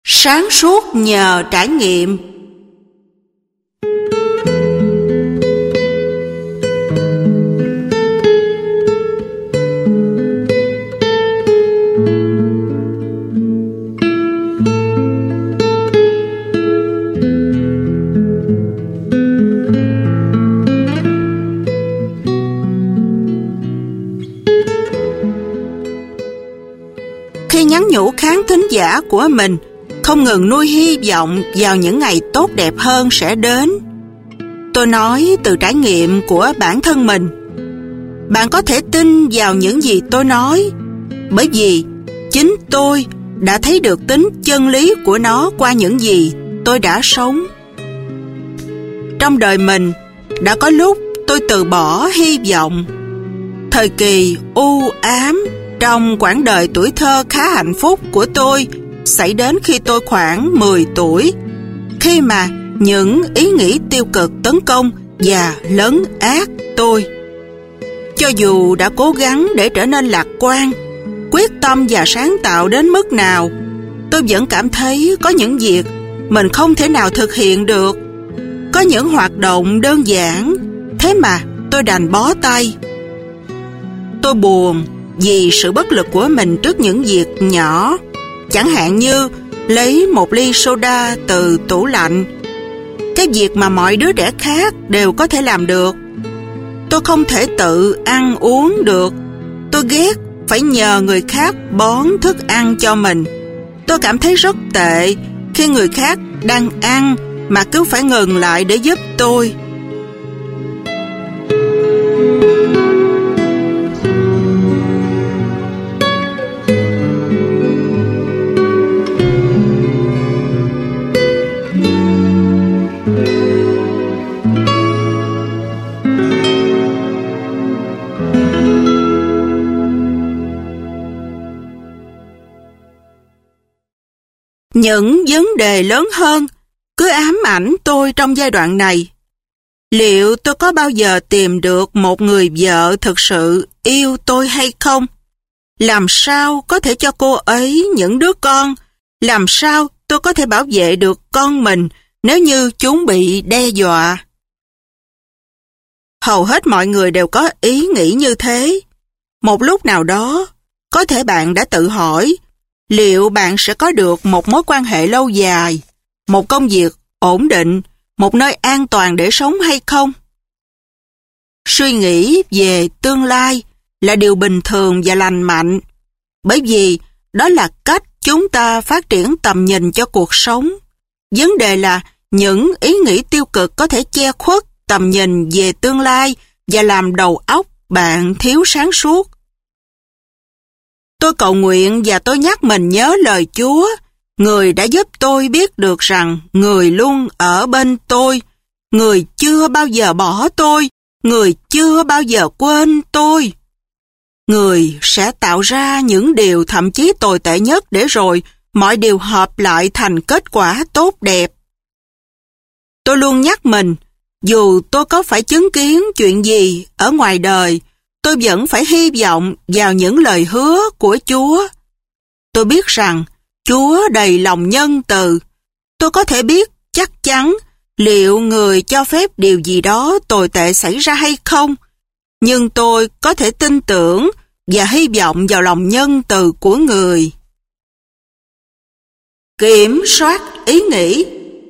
Sáng suốt nhờ trải nghiệm. Khi nhắn nhủ khán thính giả của mình không ngừng nuôi hy vọng vào những ngày tốt đẹp hơn sẽ đến, tôi nói từ trải nghiệm của bản thân mình. Bạn có thể tin vào những gì tôi nói, bởi vì chính tôi đã thấy được tính chân lý của nó qua những gì tôi đã sống. Trong đời mình, đã có lúc tôi từ bỏ hy vọng. Thời kỳ u ám trong quãng đời tuổi thơ khá hạnh phúc của tôi xảy đến khi tôi khoảng 10 tuổi, khi mà những ý nghĩ tiêu cực tấn công và lấn át tôi. Cho dù đã cố gắng để trở nên lạc quan, quyết tâm và sáng tạo đến mức nào, tôi vẫn cảm thấy có những việc mình không thể nào thực hiện được. Có những hoạt động đơn giản, thế mà tôi đành bó tay. Tôi buồn vì sự bất lực của mình trước những việc nhỏ, chẳng hạn như lấy một ly soda từ tủ lạnh, cái việc mà mọi đứa trẻ khác đều có thể làm được. Tôi không thể tự ăn uống được. Tôi ghét phải nhờ người khác bón thức ăn cho mình. Tôi cảm thấy rất tệ khi người khác đang ăn mà cứ phải ngừng lại để giúp tôi. Những vấn đề lớn hơn cứ ám ảnh tôi trong giai đoạn này. Liệu tôi có bao giờ tìm được một người vợ thực sự yêu tôi hay không? Làm sao có thể cho cô ấy những đứa con? Làm sao tôi có thể bảo vệ được con mình nếu như chúng bị đe dọa? Hầu hết mọi người đều có ý nghĩ như thế. Một lúc nào đó, có thể bạn đã tự hỏi, liệu bạn sẽ có được một mối quan hệ lâu dài, một công việc ổn định, một nơi an toàn để sống hay không? Suy nghĩ về tương lai là điều bình thường và lành mạnh, bởi vì đó là cách chúng ta phát triển tầm nhìn cho cuộc sống. Vấn đề là những ý nghĩ tiêu cực có thể che khuất tầm nhìn về tương lai và làm đầu óc bạn thiếu sáng suốt. Tôi cầu nguyện và tôi nhắc mình nhớ lời Chúa, người đã giúp tôi biết được rằng người luôn ở bên tôi, người chưa bao giờ bỏ tôi, người chưa bao giờ quên tôi. Người sẽ tạo ra những điều thậm chí tồi tệ nhất để rồi mọi điều hợp lại thành kết quả tốt đẹp. Tôi luôn nhắc mình, dù tôi có phải chứng kiến chuyện gì ở ngoài đời, tôi vẫn phải hy vọng vào những lời hứa của Chúa. Tôi biết rằng Chúa đầy lòng nhân từ. Tôi có thể biết chắc chắn liệu người cho phép điều gì đó tồi tệ xảy ra hay không, nhưng tôi có thể tin tưởng và hy vọng vào lòng nhân từ của người. Kiểm soát ý nghĩ.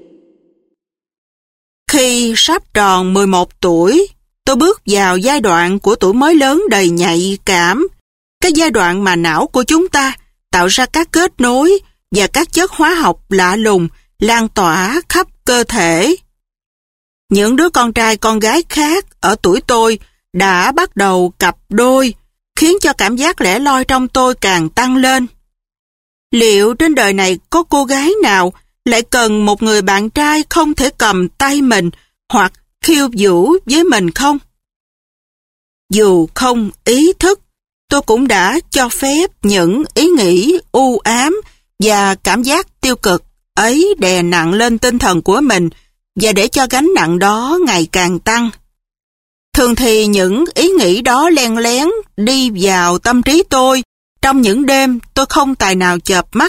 Khi sắp tròn 11 tuổi, tôi bước vào giai đoạn của tuổi mới lớn đầy nhạy cảm, cái giai đoạn mà não của chúng ta tạo ra các kết nối và các chất hóa học lạ lùng lan tỏa khắp cơ thể. Những đứa con trai con gái khác ở tuổi tôi đã bắt đầu cặp đôi, khiến cho cảm giác lẻ loi trong tôi càng tăng lên. Liệu trên đời này có cô gái nào lại cần một người bạn trai không thể cầm tay mình hoặc khiêu vũ với mình không? Dù không ý thức, tôi cũng đã cho phép những ý nghĩ u ám và cảm giác tiêu cực ấy đè nặng lên tinh thần của mình và để cho gánh nặng đó ngày càng tăng. Thường thì những ý nghĩ đó len lén đi vào tâm trí tôi trong những đêm tôi không tài nào chợp mắt,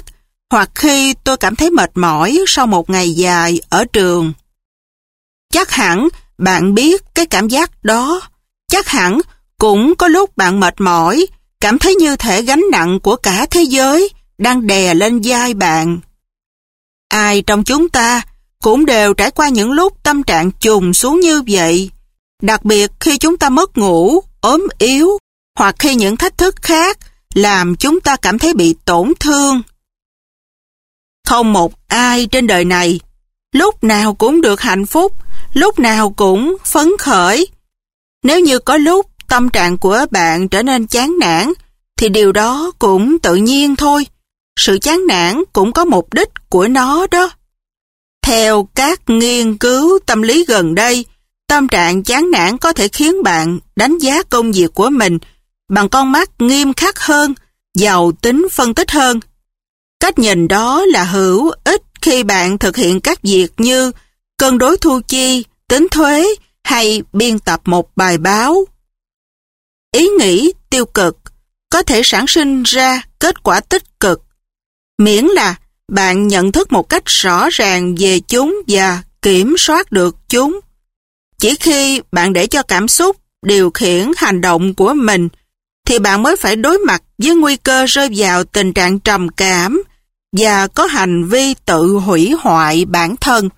hoặc khi tôi cảm thấy mệt mỏi sau một ngày dài ở trường. Chắc hẳn bạn biết cái cảm giác đó. Chắc hẳn cũng có lúc bạn mệt mỏi, cảm thấy như thể gánh nặng của cả thế giới đang đè lên vai bạn. Ai trong chúng ta cũng đều trải qua những lúc tâm trạng chùng xuống như vậy, đặc biệt khi chúng ta mất ngủ, ốm yếu, hoặc khi những thách thức khác làm chúng ta cảm thấy bị tổn thương. Không một ai trên đời này lúc nào cũng được hạnh phúc, lúc nào cũng phấn khởi. Nếu như có lúc tâm trạng của bạn trở nên chán nản, thì điều đó cũng tự nhiên thôi. Sự chán nản cũng có mục đích của nó đó. Theo các nghiên cứu tâm lý gần đây, tâm trạng chán nản có thể khiến bạn đánh giá công việc của mình bằng con mắt nghiêm khắc hơn, giàu tính phân tích hơn. Cách nhìn đó là hữu ích khi bạn thực hiện các việc như cân đối thu chi, tính thuế hay biên tập một bài báo. Ý nghĩ tiêu cực có thể sản sinh ra kết quả tích cực, miễn là bạn nhận thức một cách rõ ràng về chúng và kiểm soát được chúng. Chỉ khi bạn để cho cảm xúc điều khiển hành động của mình, thì bạn mới phải đối mặt với nguy cơ rơi vào tình trạng trầm cảm và có hành vi tự hủy hoại bản thân.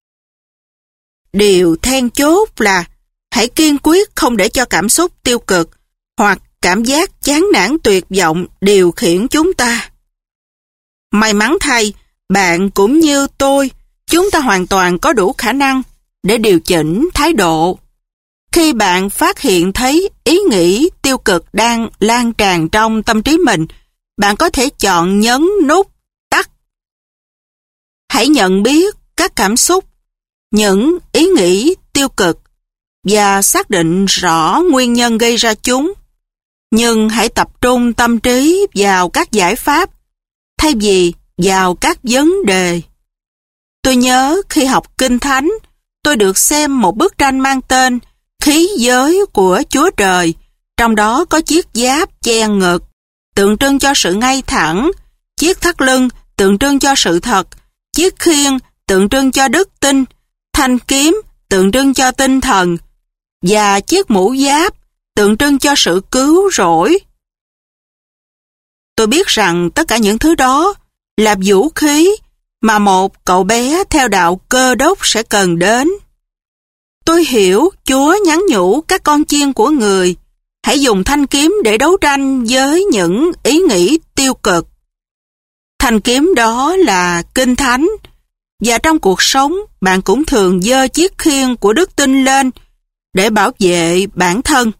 Điều then chốt là hãy kiên quyết không để cho cảm xúc tiêu cực hoặc cảm giác chán nản tuyệt vọng điều khiển chúng ta. May mắn thay, bạn cũng như tôi, chúng ta hoàn toàn có đủ khả năng để điều chỉnh thái độ. Khi bạn phát hiện thấy ý nghĩ tiêu cực đang lan tràn trong tâm trí mình, bạn có thể chọn nhấn nút tắt. Hãy nhận biết các cảm xúc, những ý nghĩ tiêu cực và xác định rõ nguyên nhân gây ra chúng. Nhưng hãy tập trung tâm trí vào các giải pháp thay vì vào các vấn đề. Tôi nhớ khi học Kinh Thánh, tôi được xem một bức tranh mang tên Khí giới của Chúa Trời, trong đó có chiếc giáp che ngực, tượng trưng cho sự ngay thẳng, chiếc thắt lưng tượng trưng cho sự thật, chiếc khiên tượng trưng cho đức tin, thanh kiếm tượng trưng cho tinh thần, và chiếc mũ giáp tượng trưng cho sự cứu rỗi. Tôi biết rằng tất cả những thứ đó là vũ khí mà một cậu bé theo đạo Cơ Đốc sẽ cần đến. Tôi hiểu Chúa nhắn nhủ các con chiên của người hãy dùng thanh kiếm để đấu tranh với những ý nghĩ tiêu cực. Thanh kiếm đó là Kinh Thánh, và trong cuộc sống bạn cũng thường giơ chiếc khiên của đức tin lên để bảo vệ bản thân.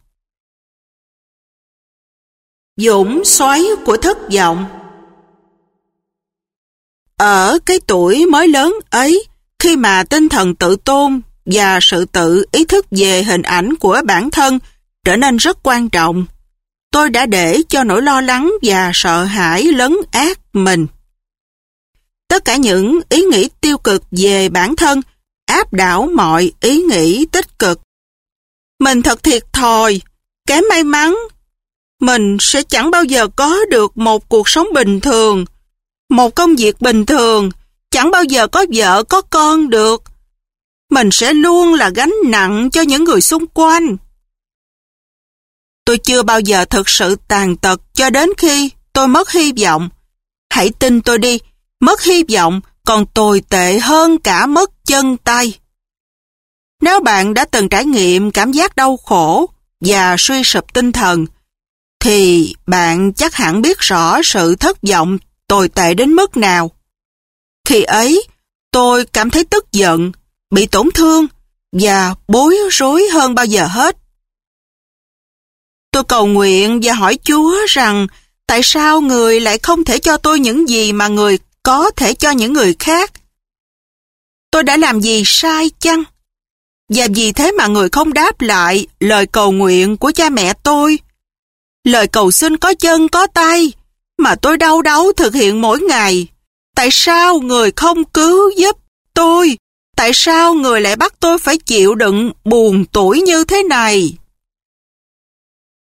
Dũng xoáy của thất vọng. Ở cái tuổi mới lớn ấy, khi mà tinh thần tự tôn và sự tự ý thức về hình ảnh của bản thân trở nên rất quan trọng, tôi đã để cho nỗi lo lắng và sợ hãi lấn át mình. Tất cả những ý nghĩ tiêu cực về bản thân áp đảo mọi ý nghĩ tích cực. Mình thật thiệt thòi, kém may mắn. Mình sẽ chẳng bao giờ có được một cuộc sống bình thường, một công việc bình thường, chẳng bao giờ có vợ có con được. Mình sẽ luôn là gánh nặng cho những người xung quanh. Tôi chưa bao giờ thực sự tàn tật cho đến khi tôi mất hy vọng. Hãy tin tôi đi, mất hy vọng còn tồi tệ hơn cả mất chân tay. Nếu bạn đã từng trải nghiệm cảm giác đau khổ và suy sụp tinh thần, thì bạn chắc hẳn biết rõ sự thất vọng tồi tệ đến mức nào. Khi ấy, tôi cảm thấy tức giận, bị tổn thương và bối rối hơn bao giờ hết. Tôi cầu nguyện và hỏi Chúa rằng tại sao người lại không thể cho tôi những gì mà người có thể cho những người khác. Tôi đã làm gì sai chăng? Và vì thế mà người không đáp lại lời cầu nguyện của cha mẹ tôi. Lời cầu xin có chân có tay mà tôi đau đáu thực hiện mỗi ngày. Tại sao người không cứu giúp tôi? Tại sao người lại bắt tôi phải chịu đựng buồn tủi như thế này?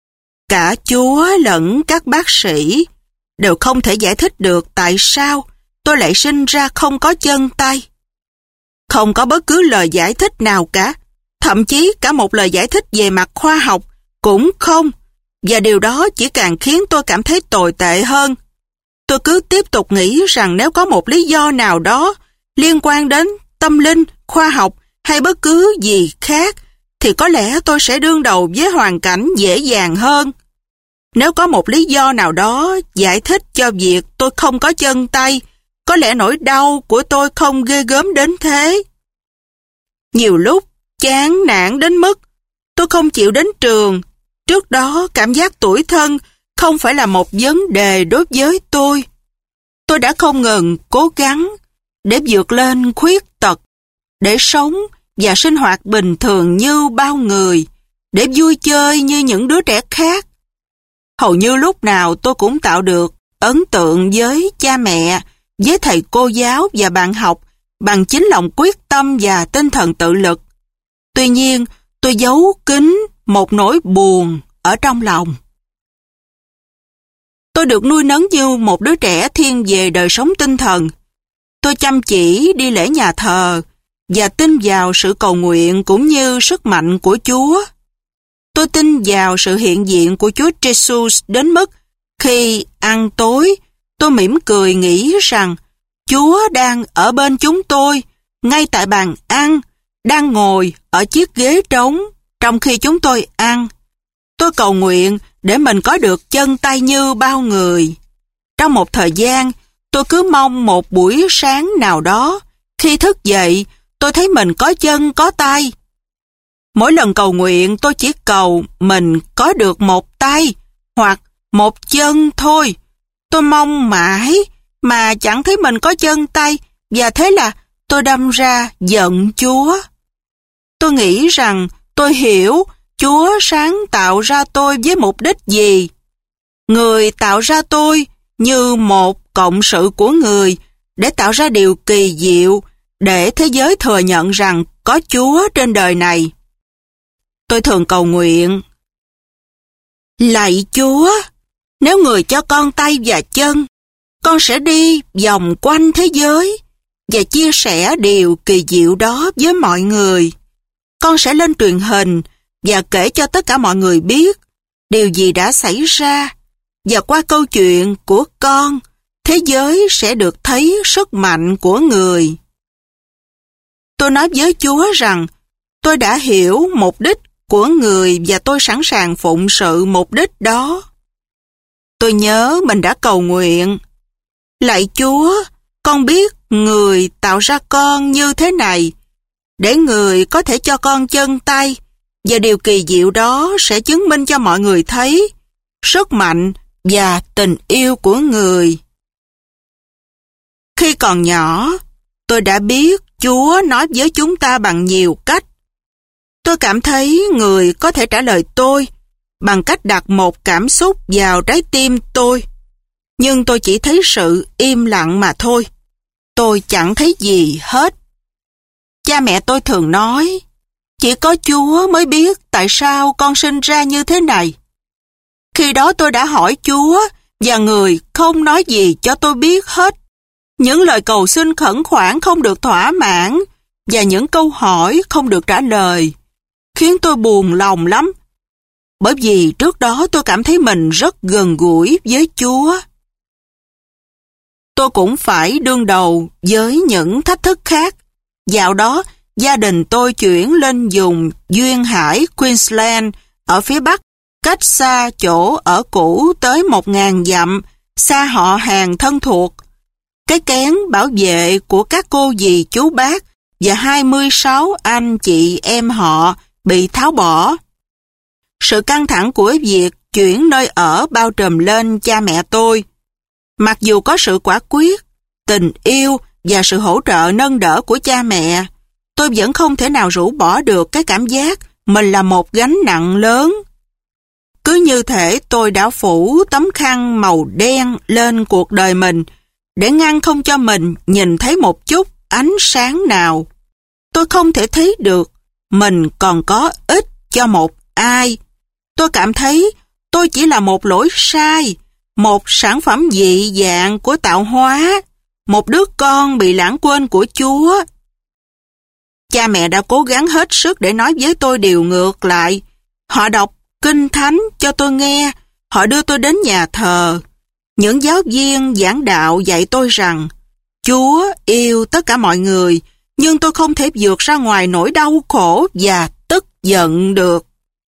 Cả Chúa lẫn các bác sĩ đều không thể giải thích được tại sao tôi lại sinh ra không có chân tay? Không có bất cứ lời giải thích nào cả, thậm chí cả một lời giải thích về mặt khoa học cũng không, và điều đó chỉ càng khiến tôi cảm thấy tồi tệ hơn. Tôi cứ tiếp tục nghĩ rằng nếu có một lý do nào đó liên quan đến tâm linh, khoa học hay bất cứ gì khác, thì có lẽ tôi sẽ đương đầu với hoàn cảnh dễ dàng hơn. Nếu có một lý do nào đó giải thích cho việc tôi không có chân tay, có lẽ nỗi đau của tôi không ghê gớm đến thế. Nhiều lúc chán nản đến mức tôi không chịu đến trường. Trước đó cảm giác tủi thân không phải là một vấn đề đối với tôi. Tôi đã không ngừng cố gắng để vượt lên khuyết tật, để sống và sinh hoạt bình thường như bao người, để vui chơi như những đứa trẻ khác. Hầu như lúc nào tôi cũng tạo được ấn tượng với cha mẹ, với thầy cô giáo và bạn học bằng chính lòng quyết tâm và tinh thần tự lực. Tuy nhiên, tôi giấu kín một nỗi buồn ở trong lòng. Tôi được nuôi nấng như một đứa trẻ thiên về đời sống tinh thần. Tôi chăm chỉ đi lễ nhà thờ và tin vào sự cầu nguyện cũng như sức mạnh của Chúa. Tôi tin vào sự hiện diện của Chúa Jesus đến mức khi ăn tối, tôi mỉm cười nghĩ rằng Chúa đang ở bên chúng tôi, ngay tại bàn ăn, đang ngồi ở chiếc ghế trống trong khi chúng tôi ăn. Tôi cầu nguyện để mình có được chân tay như bao người. Trong một thời gian, tôi cứ mong một buổi sáng nào đó, khi thức dậy, tôi thấy mình có chân có tay. Mỗi lần cầu nguyện tôi chỉ cầu mình có được một tay hoặc một chân thôi. Tôi mong mãi mà chẳng thấy mình có chân tay, và thế là tôi đâm ra giận Chúa. Tôi nghĩ rằng tôi hiểu Chúa sáng tạo ra tôi với mục đích gì. Người tạo ra tôi như một cộng sự của người để tạo ra điều kỳ diệu, để thế giới thừa nhận rằng có Chúa trên đời này. Tôi thường cầu nguyện: lạy Chúa, nếu người cho con tay và chân, con sẽ đi vòng quanh thế giới và chia sẻ điều kỳ diệu đó với mọi người. Con sẽ lên truyền hình và kể cho tất cả mọi người biết điều gì đã xảy ra, và qua câu chuyện của con, thế giới sẽ được thấy sức mạnh của người. Tôi nói với Chúa rằng tôi đã hiểu mục đích của người và tôi sẵn sàng phụng sự mục đích đó. Tôi nhớ mình đã cầu nguyện: lạy Chúa, con biết người tạo ra con như thế này, để người có thể cho con chân tay, và điều kỳ diệu đó sẽ chứng minh cho mọi người thấy sức mạnh và tình yêu của người. Khi còn nhỏ, tôi đã biết Chúa nói với chúng ta bằng nhiều cách. Tôi cảm thấy người có thể trả lời tôi bằng cách đặt một cảm xúc vào trái tim tôi. Nhưng tôi chỉ thấy sự im lặng mà thôi. Tôi chẳng thấy gì hết. Cha mẹ tôi thường nói, chỉ có Chúa mới biết tại sao con sinh ra như thế này. Khi đó tôi đã hỏi Chúa, và người không nói gì cho tôi biết hết. Những lời cầu xin khẩn khoản không được thỏa mãn, và những câu hỏi không được trả lời, khiến tôi buồn lòng lắm. Bởi vì trước đó tôi cảm thấy mình rất gần gũi với Chúa. Tôi cũng phải đương đầu với những thách thức khác. Dạo đó, gia đình tôi chuyển lên vùng duyên hải Queensland ở phía Bắc, cách xa chỗ ở cũ tới 1.000 dặm, xa họ hàng thân thuộc. Cái kén bảo vệ của các cô dì chú bác và 26 anh chị em họ bị tháo bỏ. Sự căng thẳng của việc chuyển nơi ở bao trùm lên cha mẹ tôi. Mặc dù có sự quả quyết, tình yêu và sự hỗ trợ nâng đỡ của cha mẹ, tôi vẫn không thể nào rũ bỏ được cái cảm giác mình là một gánh nặng lớn. Cứ như thể tôi đã phủ tấm khăn màu đen lên cuộc đời mình để ngăn không cho mình nhìn thấy một chút ánh sáng nào. Tôi không thể thấy được mình còn có ích cho một ai. Tôi cảm thấy tôi chỉ là một lỗi sai, một sản phẩm dị dạng của tạo hóa. một đứa con bị lãng quên của Chúa. Cha mẹ đã cố gắng hết sức để nói với tôi điều ngược lại. Họ đọc Kinh Thánh cho tôi nghe, họ đưa tôi đến nhà thờ. Những giáo viên giảng đạo dạy tôi rằng Chúa yêu tất cả mọi người, nhưng tôi không thể vượt ra ngoài nỗi đau khổ và tức giận được.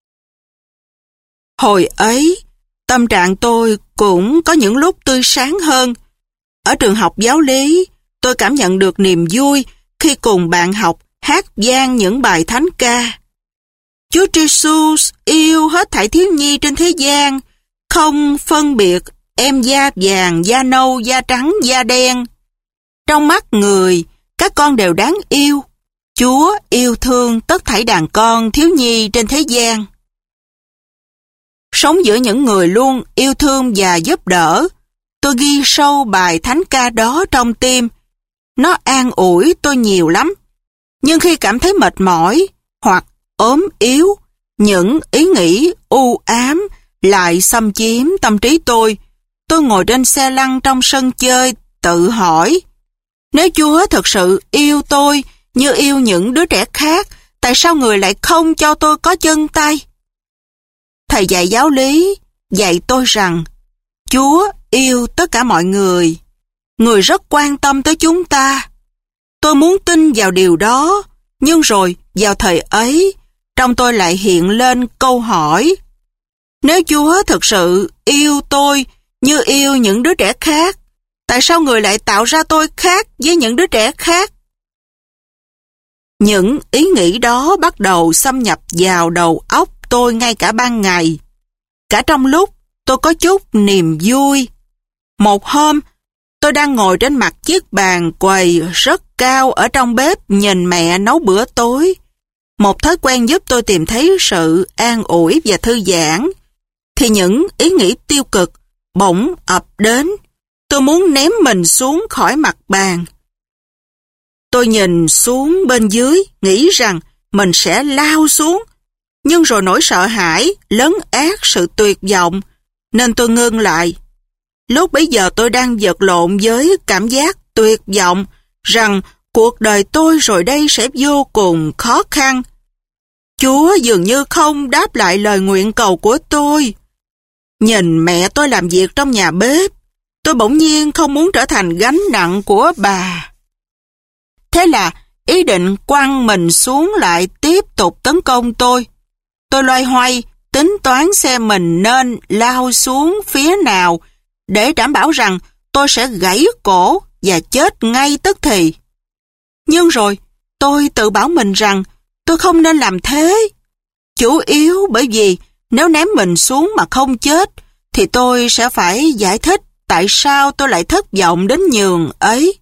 Hồi ấy, tâm trạng tôi cũng có những lúc tươi sáng hơn. Ở trường học giáo lý, tôi cảm nhận được niềm vui khi cùng bạn học hát vang những bài thánh ca. Chúa Jesus yêu hết thảy thiếu nhi trên thế gian, không phân biệt em da vàng, da nâu, da trắng, da đen. Trong mắt người, các con đều đáng yêu. Chúa yêu thương tất thảy đàn con thiếu nhi trên thế gian. Sống giữa những người luôn yêu thương và giúp đỡ, tôi ghi sâu bài thánh ca đó trong tim. Nó an ủi tôi nhiều lắm. Nhưng khi cảm thấy mệt mỏi hoặc ốm yếu, những ý nghĩ u ám lại xâm chiếm tâm trí tôi. Tôi ngồi trên xe lăn trong sân chơi, tự hỏi, nếu Chúa thực sự yêu tôi như yêu những đứa trẻ khác, tại sao người lại không cho tôi có chân tay? Thầy dạy giáo lý dạy tôi rằng Chúa yêu tất cả mọi người. Người rất quan tâm tới chúng ta. Tôi muốn tin vào điều đó, nhưng rồi vào thời ấy, trong tôi lại hiện lên câu hỏi. Nếu Chúa thực sự yêu tôi như yêu những đứa trẻ khác, tại sao người lại tạo ra tôi khác với những đứa trẻ khác? Những ý nghĩ đó bắt đầu xâm nhập vào đầu óc tôi ngay cả ban ngày. Cả trong lúc tôi có chút niềm vui. Một hôm, tôi đang ngồi trên mặt chiếc bàn quầy rất cao ở trong bếp nhìn mẹ nấu bữa tối. Một thói quen giúp tôi tìm thấy sự an ủi và thư giãn. Thì những ý nghĩ tiêu cực bỗng ập đến. Tôi muốn ném mình xuống khỏi mặt bàn. Tôi nhìn xuống bên dưới, nghĩ rằng mình sẽ lao xuống. Nhưng rồi nỗi sợ hãi lấn át sự tuyệt vọng, nên tôi ngưng lại. Lúc bấy giờ tôi đang vật lộn với cảm giác tuyệt vọng rằng cuộc đời tôi rồi đây sẽ vô cùng khó khăn. Chúa dường như không đáp lại lời nguyện cầu của tôi. Nhìn mẹ tôi làm việc trong nhà bếp, tôi bỗng nhiên không muốn trở thành gánh nặng của bà. Thế là ý định quăng mình xuống lại tiếp tục tấn công tôi. Tôi loay hoay, tính toán xem mình nên lao xuống phía nào để đảm bảo rằng tôi sẽ gãy cổ và chết ngay tức thì. Nhưng rồi, tôi tự bảo mình rằng tôi không nên làm thế. Chủ yếu bởi vì nếu ném mình xuống mà không chết, thì tôi sẽ phải giải thích tại sao tôi lại thất vọng đến nhường ấy.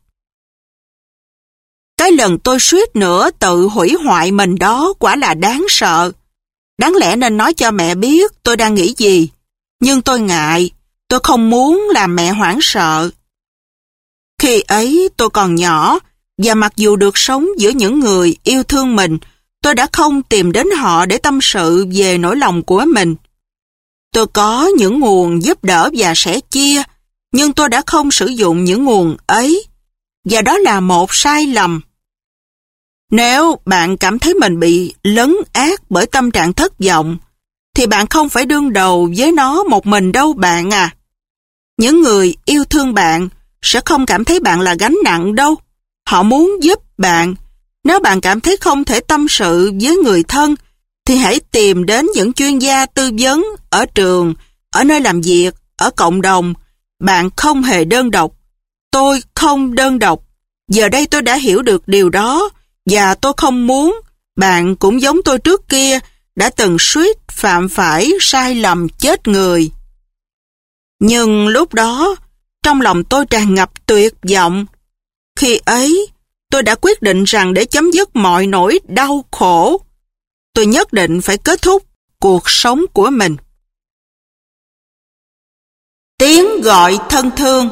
Cái lần tôi suýt nữa tự hủy hoại mình đó quả là đáng sợ. Đáng lẽ nên nói cho mẹ biết tôi đang nghĩ gì. Nhưng tôi ngại, tôi không muốn làm mẹ hoảng sợ. Khi ấy tôi còn nhỏ, và mặc dù được sống giữa những người yêu thương mình, tôi đã không tìm đến họ để tâm sự về nỗi lòng của mình. Tôi có những nguồn giúp đỡ và sẻ chia, nhưng tôi đã không sử dụng những nguồn ấy. Và đó là một sai lầm. Nếu bạn cảm thấy mình bị lấn át bởi tâm trạng thất vọng, thì bạn không phải đương đầu với nó một mình đâu bạn à. Những người yêu thương bạn sẽ không cảm thấy bạn là gánh nặng đâu. Họ muốn giúp bạn. Nếu bạn cảm thấy không thể tâm sự với người thân, thì hãy tìm đến những chuyên gia tư vấn ở trường, ở nơi làm việc, ở cộng đồng. Bạn không hề đơn độc. Tôi không đơn độc. Giờ đây tôi đã hiểu được điều đó, và tôi không muốn bạn cũng giống tôi trước kia đã từng suýt phạm phải sai lầm chết người. Nhưng lúc đó, trong lòng tôi tràn ngập tuyệt vọng. Khi ấy, tôi đã quyết định rằng để chấm dứt mọi nỗi đau khổ, tôi nhất định phải kết thúc cuộc sống của mình. Tiếng gọi thân thương.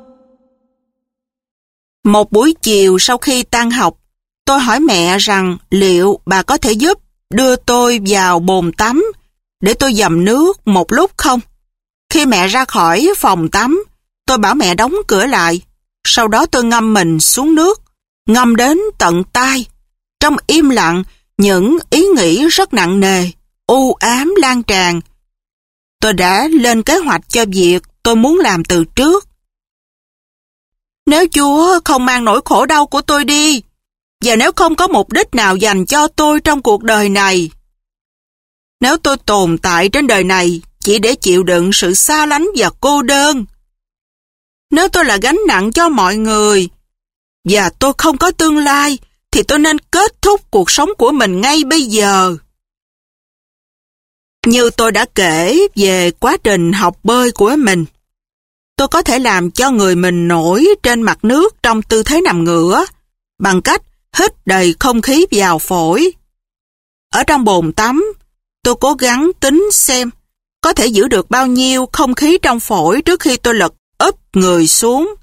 Một buổi chiều sau khi tan học, tôi hỏi mẹ rằng liệu bà có thể giúp đưa tôi vào bồn tắm để tôi dầm nước một lúc không? Khi mẹ ra khỏi phòng tắm, tôi bảo mẹ đóng cửa lại. Sau đó tôi ngâm mình xuống nước, ngâm đến tận tai. Trong im lặng, những ý nghĩ rất nặng nề, u ám lan tràn. Tôi đã lên kế hoạch cho việc tôi muốn làm từ trước. Nếu Chúa không mang nỗi khổ đau của tôi đi, và nếu không có mục đích nào dành cho tôi trong cuộc đời này, nếu tôi tồn tại trên đời này chỉ để chịu đựng sự xa lánh và cô đơn, nếu tôi là gánh nặng cho mọi người, và tôi không có tương lai, thì tôi nên kết thúc cuộc sống của mình ngay bây giờ. Như tôi đã kể về quá trình học bơi của mình, tôi có thể làm cho người mình nổi trên mặt nước trong tư thế nằm ngửa, bằng cách hít đầy không khí vào phổi. Ở trong bồn tắm, tôi cố gắng tính xem có thể giữ được bao nhiêu không khí trong phổi trước khi tôi lật úp người xuống.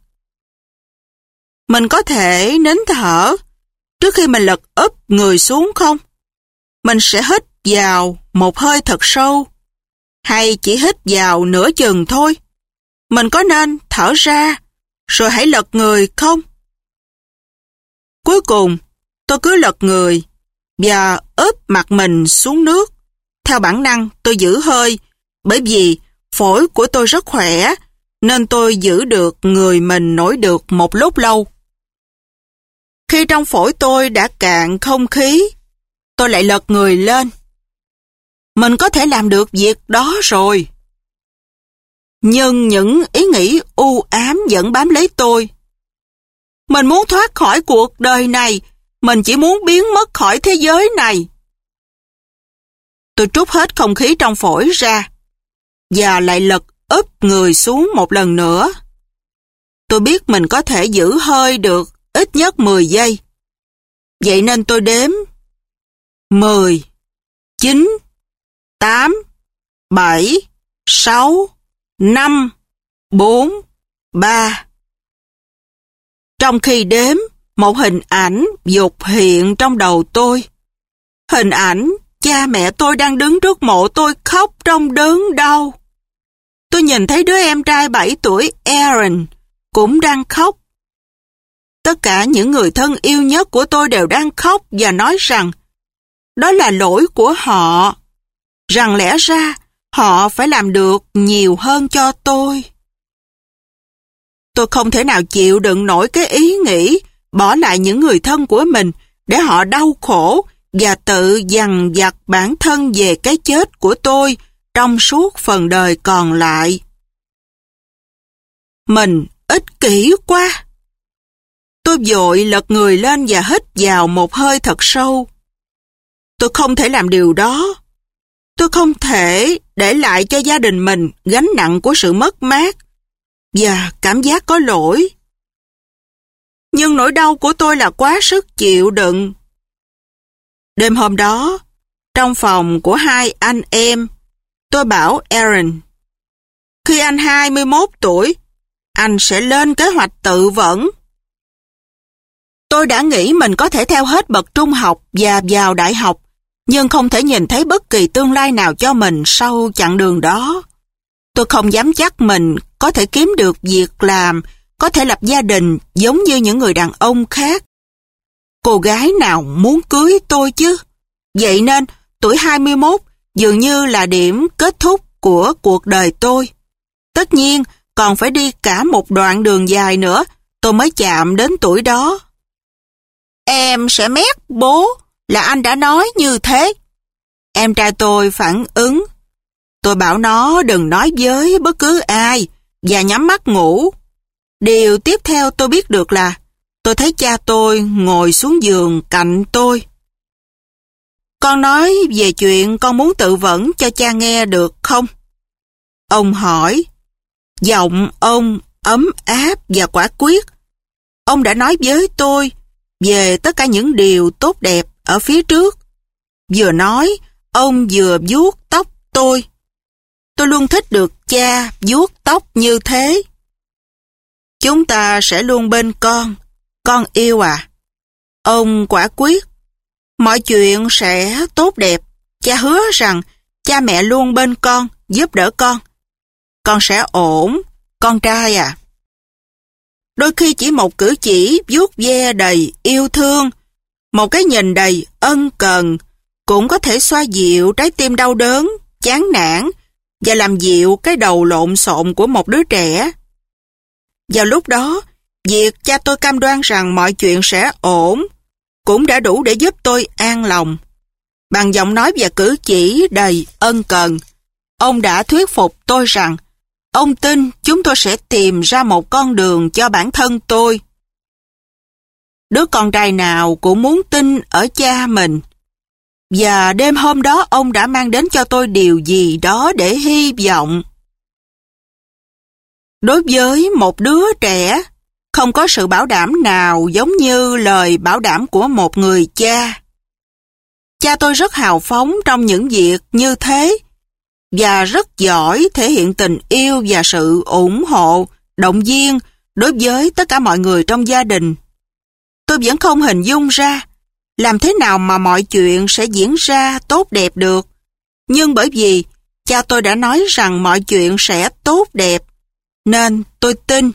Mình có thể nín thở trước khi mình lật úp người xuống không? Mình sẽ hít vào một hơi thật sâu, hay chỉ hít vào nửa chừng thôi? Mình có nên thở ra rồi hãy lật người không? Cuối cùng, tôi cứ lật người và úp mặt mình xuống nước. Theo bản năng, tôi giữ hơi, bởi vì phổi của tôi rất khỏe, nên tôi giữ được người mình nổi được một lúc lâu. Khi trong phổi tôi đã cạn không khí, tôi lại lật người lên. Mình có thể làm được việc đó rồi. Nhưng những ý nghĩ u ám vẫn bám lấy tôi. Mình muốn thoát khỏi cuộc đời này, mình chỉ muốn biến mất khỏi thế giới này. Tôi trút hết không khí trong phổi ra, và lại lật úp người xuống một lần nữa. Tôi biết mình có thể giữ hơi được ít nhất 10 giây. Vậy nên tôi đếm 10, 9, 8, 7, 6, 5, 4, 3. Trong khi đếm, một hình ảnh vụt hiện trong đầu tôi. Hình ảnh cha mẹ tôi đang đứng trước mộ tôi khóc trong đớn đau. Tôi nhìn thấy đứa em trai 7 tuổi Aaron cũng đang khóc. Tất cả những người thân yêu nhất của tôi đều đang khóc và nói rằng đó là lỗi của họ, rằng lẽ ra họ phải làm được nhiều hơn cho tôi. Tôi không thể nào chịu đựng nổi cái ý nghĩ bỏ lại những người thân của mình để họ đau khổ và tự dằn vặt bản thân về cái chết của tôi trong suốt phần đời còn lại. Mình ích kỷ quá. Tôi vội lật người lên và hít vào một hơi thật sâu. Tôi không thể làm điều đó. Tôi không thể để lại cho gia đình mình gánh nặng của sự mất mát và cảm giác có lỗi. Nhưng nỗi đau của tôi là quá sức chịu đựng. Đêm hôm đó, trong phòng của hai anh em, tôi bảo Aaron, khi anh 21 tuổi, anh sẽ lên kế hoạch tự vẫn. Tôi đã nghĩ mình có thể theo hết bậc trung học và vào đại học, nhưng không thể nhìn thấy bất kỳ tương lai nào cho mình sau chặng đường đó. Tôi không dám chắc mình có thể kiếm được việc làm, có thể lập gia đình giống như những người đàn ông khác. Cô gái nào muốn cưới tôi chứ? Vậy nên, tuổi 21 dường như là điểm kết thúc của cuộc đời tôi. Tất nhiên, còn phải đi cả một đoạn đường dài nữa, tôi mới chạm đến tuổi đó. Em sẽ mét bố, là anh đã nói như thế. Em trai tôi phản ứng. Tôi bảo nó đừng nói với bất cứ ai và nhắm mắt ngủ. Điều tiếp theo tôi biết được là tôi thấy cha tôi ngồi xuống giường cạnh tôi. Con nói về chuyện con muốn tự vẫn cho cha nghe được không? Ông hỏi. Giọng ông ấm áp và quả quyết. Ông đã nói với tôi về tất cả những điều tốt đẹp ở phía trước. Vừa nói, ông vừa vuốt tóc tôi. Tôi luôn thích được cha vuốt tóc như thế. Chúng ta sẽ luôn bên con yêu à. Ông quả quyết. Mọi chuyện sẽ tốt đẹp. Cha hứa rằng cha mẹ luôn bên con, giúp đỡ con. Con sẽ ổn, con trai à. Đôi khi chỉ một cử chỉ vuốt ve đầy yêu thương, một cái nhìn đầy ân cần cũng có thể xoa dịu trái tim đau đớn, chán nản và làm dịu cái đầu lộn xộn của một đứa trẻ. Vào lúc đó, việc cha tôi cam đoan rằng mọi chuyện sẽ ổn cũng đã đủ để giúp tôi an lòng. Bằng giọng nói và cử chỉ đầy ân cần, ông đã thuyết phục tôi rằng ông tin chúng tôi sẽ tìm ra một con đường cho bản thân tôi. Đứa con trai nào cũng muốn tin ở cha mình. Và đêm hôm đó ông đã mang đến cho tôi điều gì đó để hy vọng. Đối với một đứa trẻ, không có sự bảo đảm nào giống như lời bảo đảm của một người cha. Cha tôi rất hào phóng trong những việc như thế và rất giỏi thể hiện tình yêu và sự ủng hộ, động viên đối với tất cả mọi người trong gia đình. Tôi vẫn không hình dung ra làm thế nào mà mọi chuyện sẽ diễn ra tốt đẹp được. Nhưng bởi vì cha tôi đã nói rằng mọi chuyện sẽ tốt đẹp, nên tôi tin.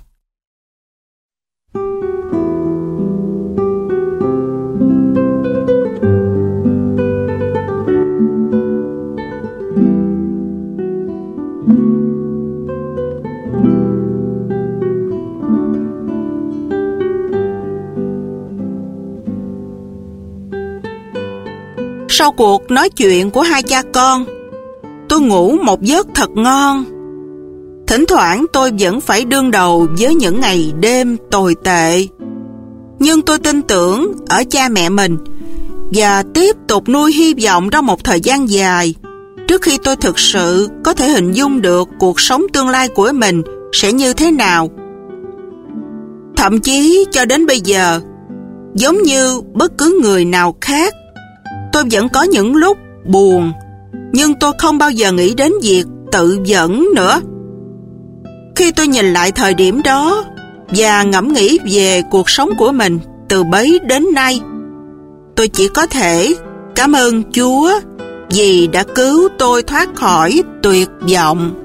Sau cuộc nói chuyện của hai cha con, tôi ngủ một giấc thật ngon. Thỉnh thoảng tôi vẫn phải đương đầu với những ngày đêm tồi tệ. Nhưng tôi tin tưởng ở cha mẹ mình và tiếp tục nuôi hy vọng trong một thời gian dài trước khi tôi thực sự có thể hình dung được cuộc sống tương lai của mình sẽ như thế nào. Thậm chí cho đến bây giờ, giống như bất cứ người nào khác, tôi vẫn có những lúc buồn, nhưng tôi không bao giờ nghĩ đến việc tự vẫn nữa. Khi tôi nhìn lại thời điểm đó và ngẫm nghĩ về cuộc sống của mình từ bấy đến nay, tôi chỉ có thể cảm ơn Chúa vì đã cứu tôi thoát khỏi tuyệt vọng.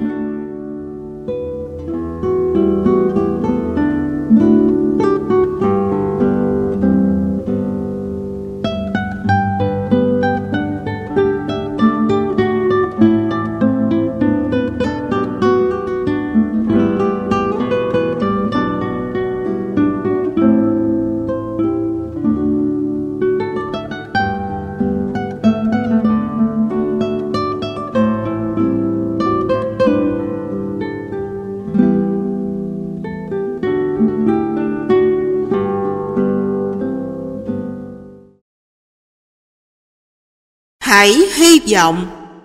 Hãy hy vọng.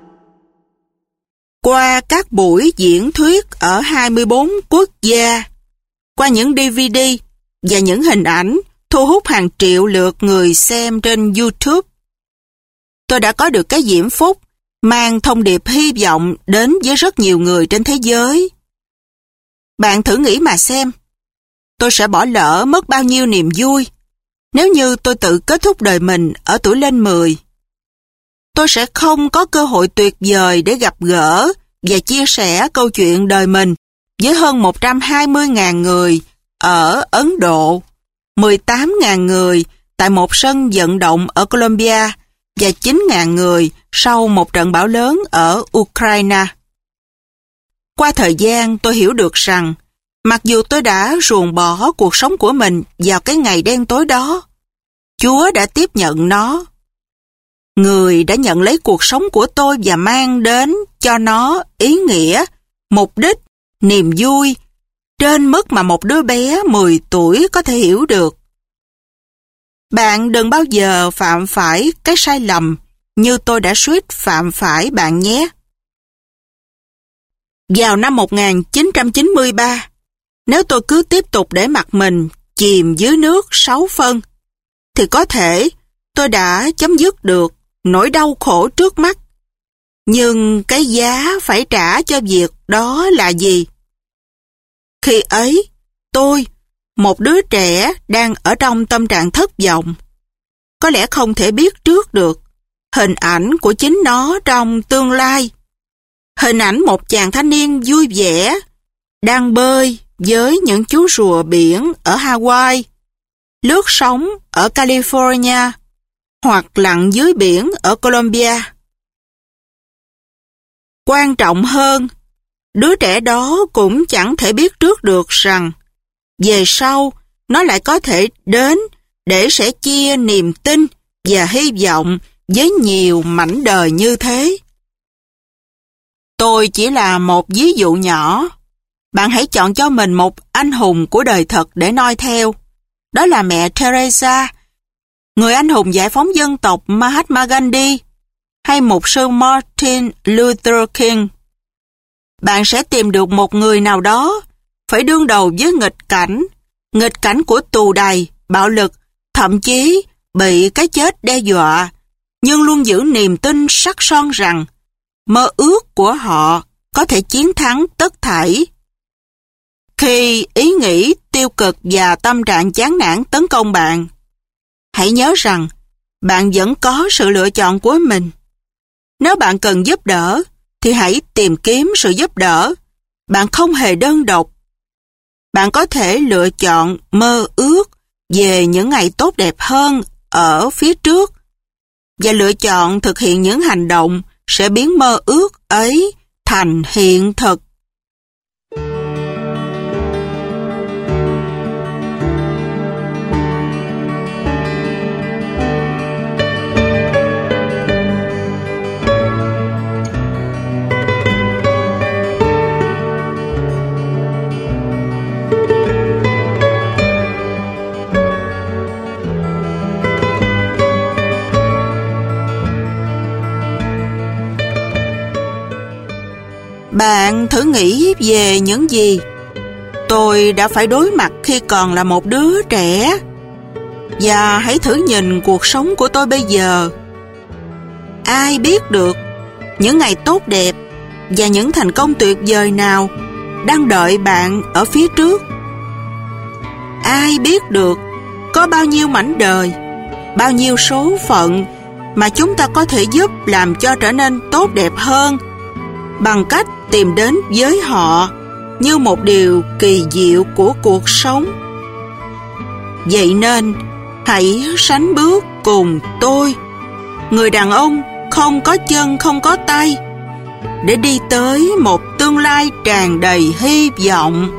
Qua các buổi diễn thuyết ở 24 quốc gia, qua những DVD và những hình ảnh thu hút hàng triệu lượt người xem trên YouTube, tôi đã có được cái diễm phúc mang thông điệp hy vọng đến với rất nhiều người trên thế giới. Bạn thử nghĩ mà xem, tôi sẽ bỏ lỡ mất bao nhiêu niềm vui nếu như tôi tự kết thúc đời mình ở tuổi lên 10. Tôi sẽ không có cơ hội tuyệt vời để gặp gỡ và chia sẻ câu chuyện đời mình với hơn 120.000 người ở Ấn Độ, 18.000 người tại một sân vận động ở Colombia và 9.000 người sau một trận bão lớn ở Ukraine. Qua thời gian tôi hiểu được rằng mặc dù tôi đã ruồng bỏ cuộc sống của mình vào cái ngày đen tối đó, Chúa đã tiếp nhận nó. Người đã nhận lấy cuộc sống của tôi và mang đến cho nó ý nghĩa, mục đích, niềm vui, trên mức mà một đứa bé 10 tuổi có thể hiểu được. Bạn đừng bao giờ phạm phải cái sai lầm như tôi đã suýt phạm phải bạn nhé. Vào năm 1993, nếu tôi cứ tiếp tục để mặt mình chìm dưới nước 6 phân, thì có thể tôi đã chấm dứt được nỗi đau khổ trước mắt. Nhưng cái giá phải trả cho việc đó là gì? Khi ấy, tôi, một đứa trẻ đang ở trong tâm trạng thất vọng, có lẽ không thể biết trước được hình ảnh của chính nó trong tương lai. Hình ảnh một chàng thanh niên vui vẻ, đang bơi với những chú rùa biển ở Hawaii, lướt sóng ở California hoặc lặn dưới biển ở Colombia. Quan trọng hơn, đứa trẻ đó cũng chẳng thể biết trước được rằng về sau nó lại có thể đến để sẻ chia niềm tin và hy vọng với nhiều mảnh đời như thế. Tôi chỉ là một ví dụ nhỏ. Bạn hãy chọn cho mình một anh hùng của đời thật để noi theo. Đó là mẹ Teresa, người anh hùng giải phóng dân tộc Mahatma Gandhi, hay mục sư Martin Luther King. Bạn sẽ tìm được một người nào đó phải đương đầu với nghịch cảnh của tù đày, bạo lực, thậm chí bị cái chết đe dọa, nhưng luôn giữ niềm tin sắc son rằng mơ ước của họ có thể chiến thắng tất thảy. Khi ý nghĩ tiêu cực và tâm trạng chán nản tấn công bạn, hãy nhớ rằng bạn vẫn có sự lựa chọn của mình. Nếu bạn cần giúp đỡ, thì hãy tìm kiếm sự giúp đỡ. Bạn không hề đơn độc. Bạn có thể lựa chọn mơ ước về những ngày tốt đẹp hơn ở phía trước và lựa chọn thực hiện những hành động sẽ biến mơ ước ấy thành hiện thực. Bạn thử nghĩ về những gì tôi đã phải đối mặt khi còn là một đứa trẻ, và hãy thử nhìn cuộc sống của tôi bây giờ. Ai biết được những ngày tốt đẹp và những thành công tuyệt vời nào đang đợi bạn ở phía trước? Ai biết được có bao nhiêu mảnh đời, bao nhiêu số phận mà chúng ta có thể giúp làm cho trở nên tốt đẹp hơn bằng cách tìm đến với họ như một điều kỳ diệu của cuộc sống. Vậy nên, hãy sánh bước cùng tôi, người đàn ông không có chân không có tay, để đi tới một tương lai tràn đầy hy vọng.